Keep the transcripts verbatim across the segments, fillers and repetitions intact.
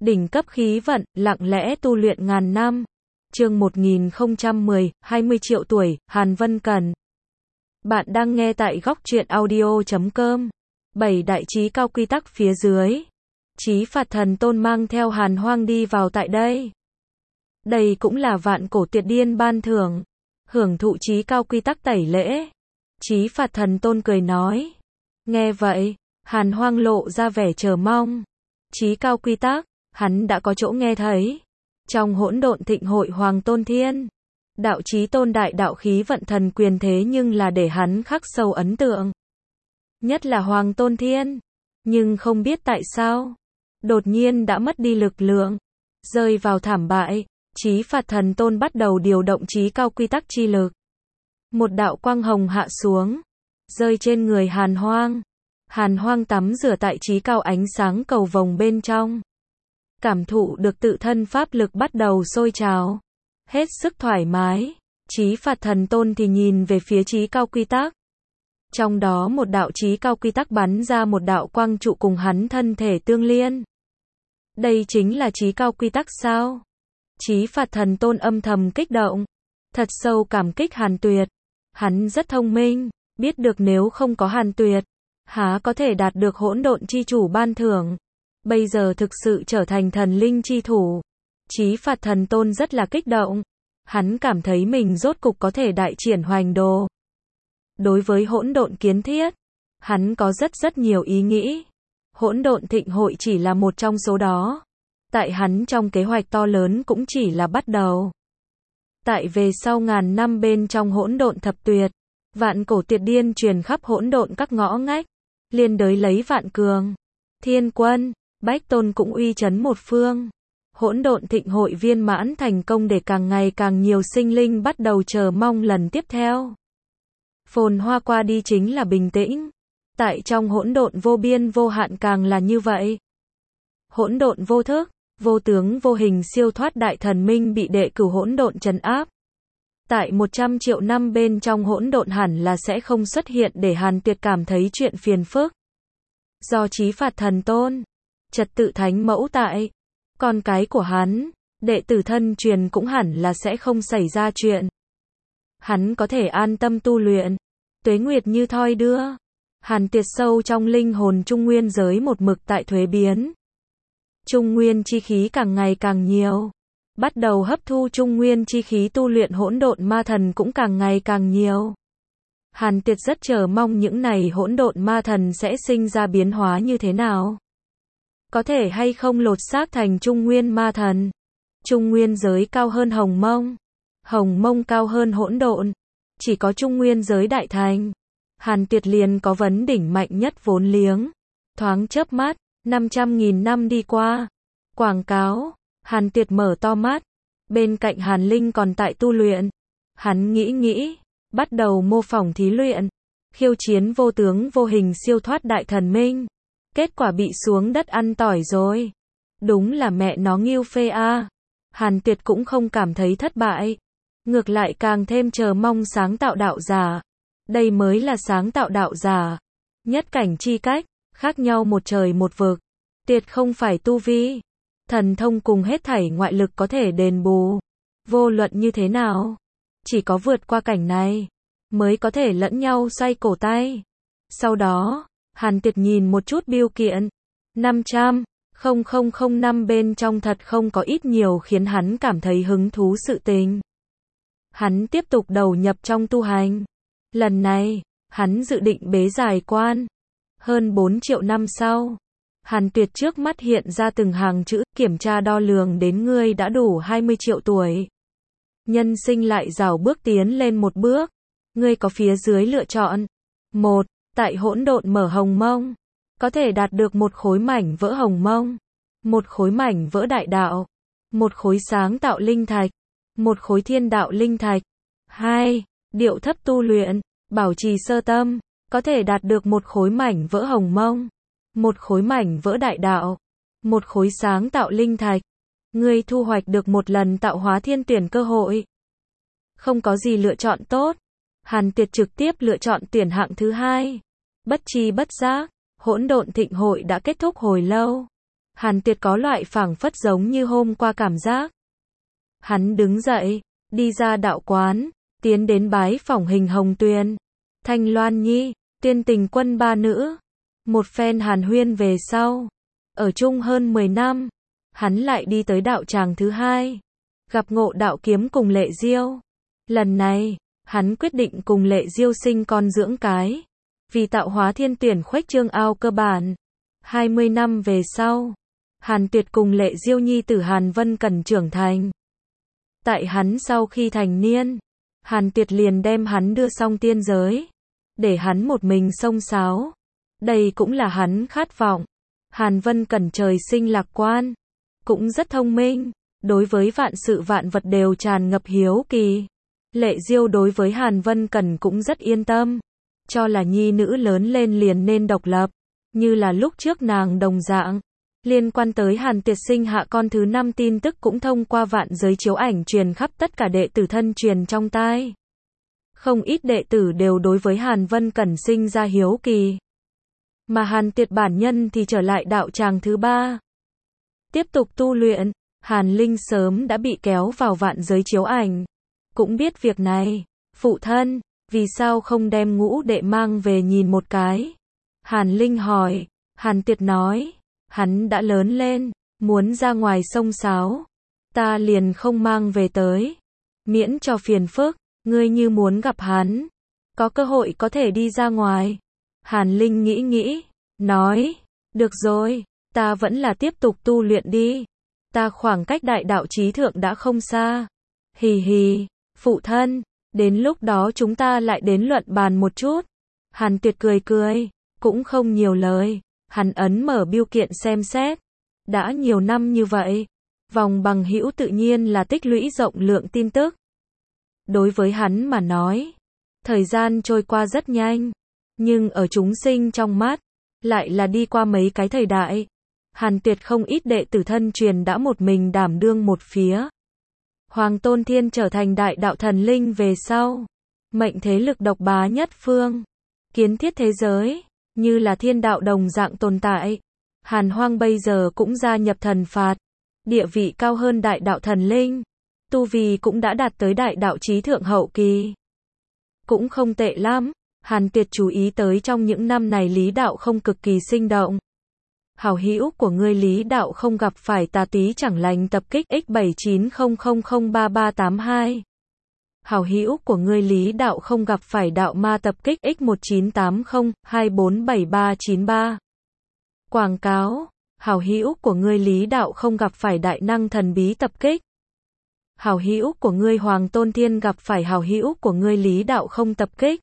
Đỉnh cấp khí vận, lặng lẽ tu luyện ngàn năm. Chương một nghìn không trăm mười, hai mươi triệu tuổi, Hàn Vân Cẩn. Bạn đang nghe tại góc truyện audio chấm com. bảy đại chí cao quy tắc phía dưới. Chí phạt thần tôn mang theo Hàn Hoang đi vào tại đây. Đây cũng là vạn cổ tuyệt điên ban thưởng. Hưởng thụ chí cao quy tắc tẩy lễ. Chí phạt thần tôn cười nói. Nghe vậy, Hàn Hoang lộ ra vẻ chờ mong. Chí cao quy tắc, hắn đã có chỗ nghe thấy. Trong hỗn độn thịnh hội Hoàng Tôn Thiên, đạo chí tôn đại đạo khí vận thần quyền thế nhưng là để hắn khắc sâu ấn tượng. Nhất là Hoàng Tôn Thiên, nhưng không biết tại sao, đột nhiên đã mất đi lực lượng, rơi vào thảm bại. Chí phạt thần tôn bắt đầu điều động chí cao quy tắc chi lực. Một đạo quang hồng hạ xuống, rơi trên người Hàn Hoang. Hàn Hoang tắm rửa tại chí cao ánh sáng cầu vồng bên trong. Cảm thụ được tự thân pháp lực bắt đầu sôi trào. Hết sức thoải mái. Chí phạt thần tôn thì nhìn về phía chí cao quy tắc. Trong đó một đạo chí cao quy tắc bắn ra một đạo quang trụ cùng hắn thân thể tương liên. Đây chính là chí cao quy tắc sao? Chí phạt thần tôn âm thầm kích động. Thật sâu cảm kích Hàn Tuyệt. Hắn rất thông minh, biết được nếu không có Hàn Tuyệt, há có thể đạt được hỗn độn chi chủ ban thưởng. Bây giờ thực sự trở thành thần linh chi thủ. Chí phạt thần tôn rất là kích động. Hắn cảm thấy mình rốt cục có thể đại triển hoành đồ. Đối với hỗn độn kiến thiết, hắn có rất rất nhiều ý nghĩ. Hỗn độn thịnh hội chỉ là một trong số đó. Tại hắn trong kế hoạch to lớn cũng chỉ là bắt đầu. Tại về sau ngàn năm bên trong hỗn độn thập tuyệt, vạn cổ tuyệt điên truyền khắp hỗn độn các ngõ ngách, liên đới lấy vạn cường, thiên quân, bách tôn cũng uy chấn một phương. Hỗn độn thịnh hội viên mãn thành công để càng ngày càng nhiều sinh linh bắt đầu chờ mong lần tiếp theo. Phồn hoa qua đi chính là bình tĩnh. Tại trong hỗn độn vô biên vô hạn càng là như vậy. Hỗn độn vô thức, vô tướng vô hình siêu thoát đại thần minh bị đệ cửu hỗn độn trấn áp. Tại một trăm triệu năm bên trong hỗn độn hẳn là sẽ không xuất hiện để Hàn Tuyệt cảm thấy chuyện phiền phức. Do chí phạt thần tôn, trật tự thánh mẫu tại, con cái của hắn, đệ tử thân truyền cũng hẳn là sẽ không xảy ra chuyện. Hắn có thể an tâm tu luyện, tuế nguyệt như thoi đưa. Hàn Tuyệt sâu trong linh hồn trung nguyên giới một mực tại thuế biến. Trung nguyên chi khí càng ngày càng nhiều. Bắt đầu hấp thu trung nguyên chi khí tu luyện hỗn độn ma thần cũng càng ngày càng nhiều. Hàn Tuyệt rất chờ mong những này hỗn độn ma thần sẽ sinh ra biến hóa như thế nào. Có thể hay không lột xác thành trung nguyên ma thần. Trung nguyên giới cao hơn hồng mông. Hồng mông cao hơn hỗn độn. Chỉ có trung nguyên giới đại thành. Hàn Tuyệt liền có vấn đỉnh mạnh nhất vốn liếng. Thoáng chớp mắt, năm trăm nghìn năm đi qua. Quảng cáo. Hàn Tuyệt mở to mắt. Bên cạnh Hàn Linh còn tại tu luyện. Hắn nghĩ nghĩ, bắt đầu mô phỏng thí luyện. Khiêu chiến vô tướng vô hình siêu thoát đại thần minh. Kết quả bị xuống đất ăn tỏi rồi. Đúng là mẹ nó nghiêu phê a. Hàn Tuyệt cũng không cảm thấy thất bại. Ngược lại càng thêm chờ mong sáng tạo đạo giả. Đây mới là sáng tạo đạo giả. Nhất cảnh chi cách, khác nhau một trời một vực. Tuyệt không phải tu vi. Thần thông cùng hết thảy ngoại lực có thể đền bù. Vô luận như thế nào, chỉ có vượt qua cảnh này, mới có thể lẫn nhau xoay cổ tay. Sau đó, Hàn Tuyệt nhìn một chút biêu kiện. năm trăm, không không không năm bên trong thật không có ít nhiều khiến hắn cảm thấy hứng thú sự tình. Hắn tiếp tục đầu nhập trong tu hành. Lần này, hắn dự định bế giải quan. Hơn bốn triệu năm sau, Hàn Tuyệt trước mắt hiện ra từng hàng chữ, kiểm tra đo lường đến ngươi đã đủ hai mươi triệu tuổi. Nhân sinh lại rảo bước tiến lên một bước. Ngươi có phía dưới lựa chọn. một. Tại hỗn độn mở hồng mông. Có thể đạt được một khối mảnh vỡ hồng mông. Một khối mảnh vỡ đại đạo. Một khối sáng tạo linh thạch. Một khối thiên đạo linh thạch. hai. Điệu thấp tu luyện, bảo trì sơ tâm. Có thể đạt được một khối mảnh vỡ hồng mông. Một khối mảnh vỡ đại đạo. Một khối sáng tạo linh thạch. Ngươi thu hoạch được một lần tạo hóa thiên tuyển cơ hội. Không có gì lựa chọn tốt. Hàn Tuyệt trực tiếp lựa chọn tuyển hạng thứ hai. Bất chi bất giác, hỗn độn thịnh hội đã kết thúc hồi lâu. Hàn Tuyệt có loại phảng phất giống như hôm qua cảm giác. Hắn đứng dậy, đi ra đạo quán, tiến đến bái phỏng Hình Hồng Tuyền, Thanh Loan Nhi, Tiên Tình Quân ba nữ. Một phen hàn huyên về sau, ở chung hơn mười năm, hắn lại đi tới đạo tràng thứ hai, gặp ngộ Đạo Kiếm cùng Lệ Diêu. Lần này, hắn quyết định cùng Lệ Diêu sinh con dưỡng cái, vì tạo hóa thiên tuyển khuếch trương ao cơ bản. hai mươi năm về sau, Hàn Tuyệt cùng Lệ Diêu nhi tử Hàn Vân Cẩn trưởng thành. Tại hắn sau khi thành niên, Hàn Tuyệt liền đem hắn đưa xong tiên giới, để hắn một mình xông xáo. Đây cũng là hắn khát vọng. Hàn Vân Cẩn trời sinh lạc quan, cũng rất thông minh, đối với vạn sự vạn vật đều tràn ngập hiếu kỳ. Lệ Diêu đối với Hàn Vân Cẩn cũng rất yên tâm, cho là nhi nữ lớn lên liền nên độc lập, như là lúc trước nàng đồng dạng. Liên quan tới Hàn Tuyệt sinh hạ con thứ năm tin tức cũng thông qua vạn giới chiếu ảnh truyền khắp tất cả đệ tử thân truyền trong tai. Không ít đệ tử đều đối với Hàn Vân Cẩn sinh ra hiếu kỳ. Mà Hàn Tuyệt bản nhân thì trở lại đạo tràng thứ ba. Tiếp tục tu luyện, Hàn Linh sớm đã bị kéo vào vạn giới chiếu ảnh. Cũng biết việc này, phụ thân, vì sao không đem ngũ đệ mang về nhìn một cái? Hàn Linh hỏi, Hàn Tuyệt nói, hắn đã lớn lên, muốn ra ngoài sông sáo. Ta liền không mang về tới. Miễn cho phiền phức, ngươi như muốn gặp hắn, có cơ hội có thể đi ra ngoài. Hàn Linh nghĩ nghĩ, nói, được rồi, ta vẫn là tiếp tục tu luyện đi. Ta khoảng cách đại đạo chí thượng đã không xa. Hì hì, phụ thân, đến lúc đó chúng ta lại đến luận bàn một chút. Hàn Tuyệt cười cười, cũng không nhiều lời. Hắn ấn mở bưu kiện xem xét. Đã nhiều năm như vậy, vòng bằng hữu tự nhiên là tích lũy rộng lượng tin tức. Đối với hắn mà nói, thời gian trôi qua rất nhanh, nhưng ở chúng sinh trong mắt, lại là đi qua mấy cái thời đại. Hàn Tuyệt không ít đệ tử thân truyền đã một mình đảm đương một phía. Hoàng Tôn Thiên trở thành đại đạo thần linh về sau, mệnh thế lực độc bá nhất phương, kiến thiết thế giới, như là thiên đạo đồng dạng tồn tại. Hàn Hoang bây giờ cũng gia nhập thần phạt, địa vị cao hơn đại đạo thần linh, tu vi cũng đã đạt tới đại đạo chí thượng hậu kỳ. Cũng không tệ lắm. Hàn Tuyệt chú ý tới trong những năm này Lý Đạo Không cực kỳ sinh động. Hảo hữu của ngươi Lý Đạo Không gặp phải tà túy chẳng lành tập kích x bảy chín không không không ba ba tám hai. Hảo hữu của ngươi Lý Đạo Không gặp phải đạo ma tập kích x một chín tám không hai bốn bảy ba chín ba. Quảng cáo, hảo hữu của ngươi Lý Đạo Không gặp phải đại năng thần bí tập kích. Hảo hữu của ngươi Hoàng Tôn Thiên gặp phải hảo hữu của ngươi Lý Đạo Không tập kích.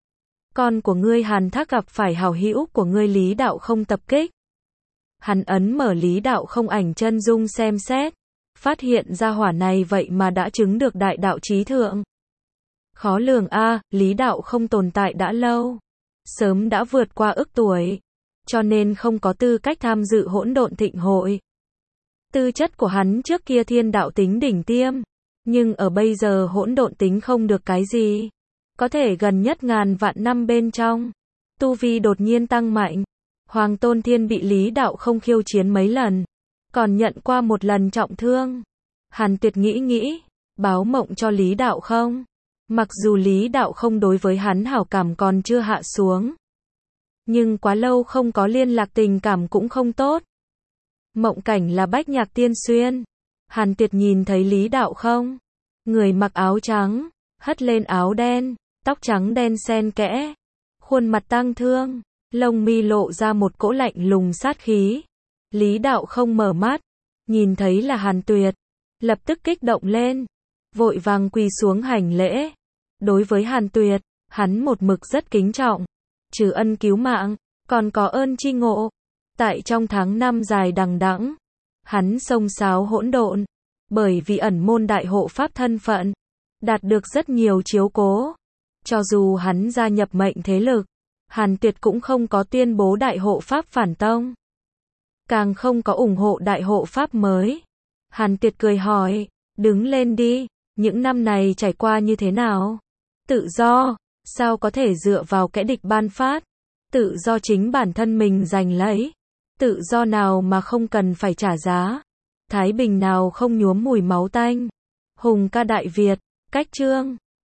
Con của ngươi Hàn Thác gặp phải hảo hữu của ngươi Lý Đạo Không tập kích. Hắn ấn mở Lý Đạo Không ảnh chân dung xem xét, phát hiện ra hỏa này vậy mà đã chứng được đại đạo chí thượng. Khó lường a, Lý Đạo Không tồn tại đã lâu, sớm đã vượt qua ức tuổi, cho nên không có tư cách tham dự hỗn độn thịnh hội. Tư chất của hắn trước kia thiên đạo tính đỉnh tiêm, nhưng ở bây giờ hỗn độn tính không được cái gì. Có thể gần nhất ngàn vạn năm bên trong, tu vi đột nhiên tăng mạnh. Hoàng Tôn Thiên bị Lý Đạo Không khiêu chiến mấy lần, còn nhận qua một lần trọng thương. Hàn Tuyệt nghĩ nghĩ, báo mộng cho Lý Đạo Không. Mặc dù Lý Đạo Không đối với hắn hảo cảm còn chưa hạ xuống, nhưng quá lâu không có liên lạc tình cảm cũng không tốt. Mộng cảnh là Bách Nhạc Tiên Xuyên. Hàn Tuyệt nhìn thấy Lý Đạo Không, người mặc áo trắng, hất lên áo đen, tóc trắng đen xen kẽ, khuôn mặt tang thương, lông mi lộ ra một cỗ lạnh lùng sát khí. Lý Đạo Không mở mắt, nhìn thấy là Hàn Tuyệt, lập tức kích động lên, vội vàng quỳ xuống hành lễ. Đối với Hàn Tuyệt, hắn một mực rất kính trọng, trừ ân cứu mạng, còn có ơn tri ngộ. Tại trong tháng năm dài đằng đẵng, hắn xông xáo hỗn độn, bởi vì ẩn môn đại hộ pháp thân phận, đạt được rất nhiều chiếu cố. Cho dù hắn gia nhập mệnh thế lực, Hàn Tuyệt cũng không có tuyên bố đại hộ pháp phản tông, càng không có ủng hộ đại hộ pháp mới. Hàn Tuyệt cười hỏi, đứng lên đi, những năm này trải qua như thế nào? Tự do, sao có thể dựa vào kẻ địch ban phát? Tự do chính bản thân mình giành lấy. Tự do nào mà không cần phải trả giá? Thái bình nào không nhuốm mùi máu tanh? Hùng ca Đại Việt, cách chương